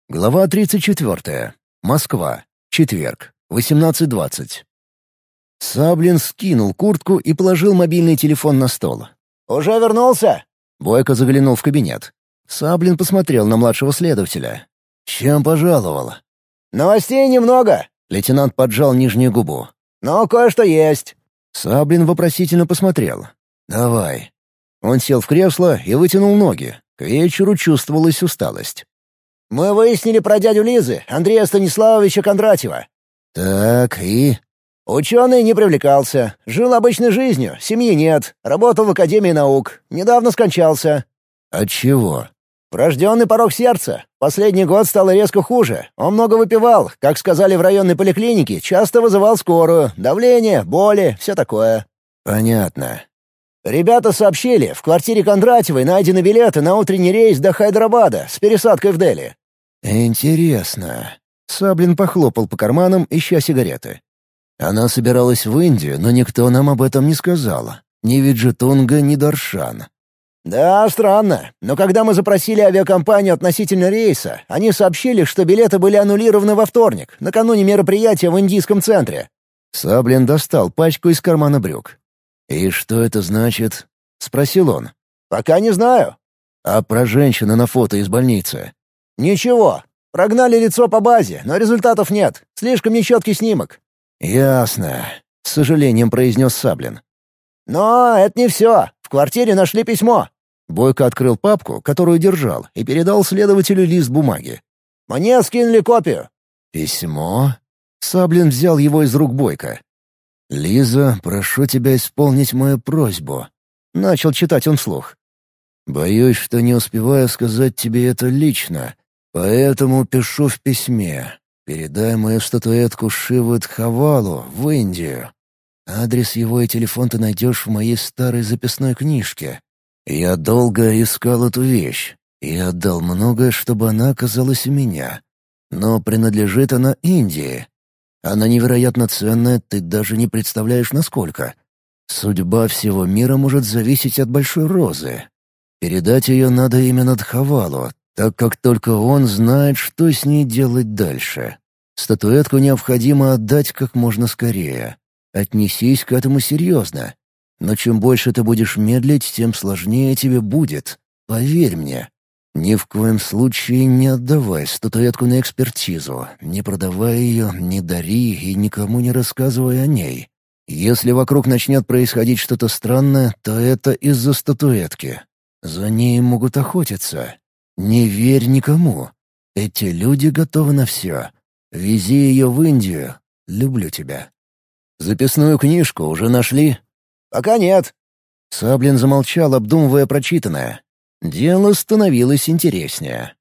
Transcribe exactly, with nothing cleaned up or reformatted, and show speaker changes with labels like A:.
A: Глава тридцать четвёртая. Москва. Четверг. восемнадцать двадцать. Саблин скинул куртку и положил мобильный телефон на стол.
B: «Уже вернулся?»
A: Бойко заглянул в кабинет. Саблин посмотрел на младшего следователя. «Чем пожаловал?»
B: «Новостей немного»,
A: — лейтенант поджал нижнюю губу.
B: «но кое-что есть».
A: Саблин вопросительно посмотрел. «Давай». Он сел в кресло и вытянул ноги. К вечеру чувствовалась усталость.
B: «Мы выяснили про дядю Лизы, Андрея Станиславовича Кондратьева».
A: «Так, и?»
B: «Ученый не привлекался. Жил обычной жизнью, семьи нет. Работал в Академии наук. Недавно скончался».
A: «От чего?»
B: «Врожденный порок сердца. Последний год стало резко хуже. Он много выпивал. Как сказали в районной поликлинике, часто вызывал скорую. Давление, боли, все такое».
A: «Понятно».
B: «Ребята сообщили, в квартире Кондратьевой найдены билеты на утренний рейс до Хайдарабада с пересадкой в Дели».
A: «Интересно». Саблин похлопал по карманам, ища сигареты. «Она собиралась в Индию, но никто нам об этом не сказал. Ни Виджетунга, ни Даршан».
B: «Да, странно. Но когда мы запросили авиакомпанию относительно рейса, они сообщили, что билеты были аннулированы во вторник, накануне мероприятия в индийском центре».
A: Саблин достал пачку из кармана брюк. «И что это значит?» — спросил он.
B: «Пока не знаю».
A: «А про женщину на фото из больницы?»
B: «Ничего. Прогнали лицо по базе, но результатов нет. Слишком нечеткий снимок».
A: «Ясно», — с сожалением произнес Саблин.
B: «Но это не все. В квартире нашли письмо».
A: Бойко открыл папку, которую держал, и передал следователю лист бумаги.
B: «Мне скинули копию».
A: «Письмо?» Саблин взял его из рук Бойко. «Лиза, прошу тебя исполнить мою просьбу», — начал читать он вслух. «Боюсь, что не успеваю сказать тебе это лично, поэтому пишу в письме. Передай мою статуэтку Шивы Дхавалу в Индию. Адрес его и телефон ты найдешь в моей старой записной книжке. Я долго искал эту вещь и отдал многое, чтобы она оказалась у меня. Но принадлежит она Индии. Она невероятно ценная, ты даже не представляешь, насколько. Судьба всего мира может зависеть от большой розы. Передать ее надо именно Дхавалу, так как только он знает, что с ней делать дальше. Статуэтку необходимо отдать как можно скорее. Отнесись к этому серьезно. Но чем больше ты будешь медлить, тем сложнее тебе будет. Поверь мне. Ни в коем случае не отдавай статуэтку на экспертизу, не продавай ее, не дари и никому не рассказывай о ней. Если вокруг начнет происходить что-то странное, то это из-за статуэтки. За ней могут охотиться. Не верь никому. Эти люди готовы на все. Вези ее в Индию. Люблю тебя». «Записную книжку уже нашли?»
B: «Пока нет».
A: Саблин замолчал, обдумывая прочитанное. Дело становилось интереснее.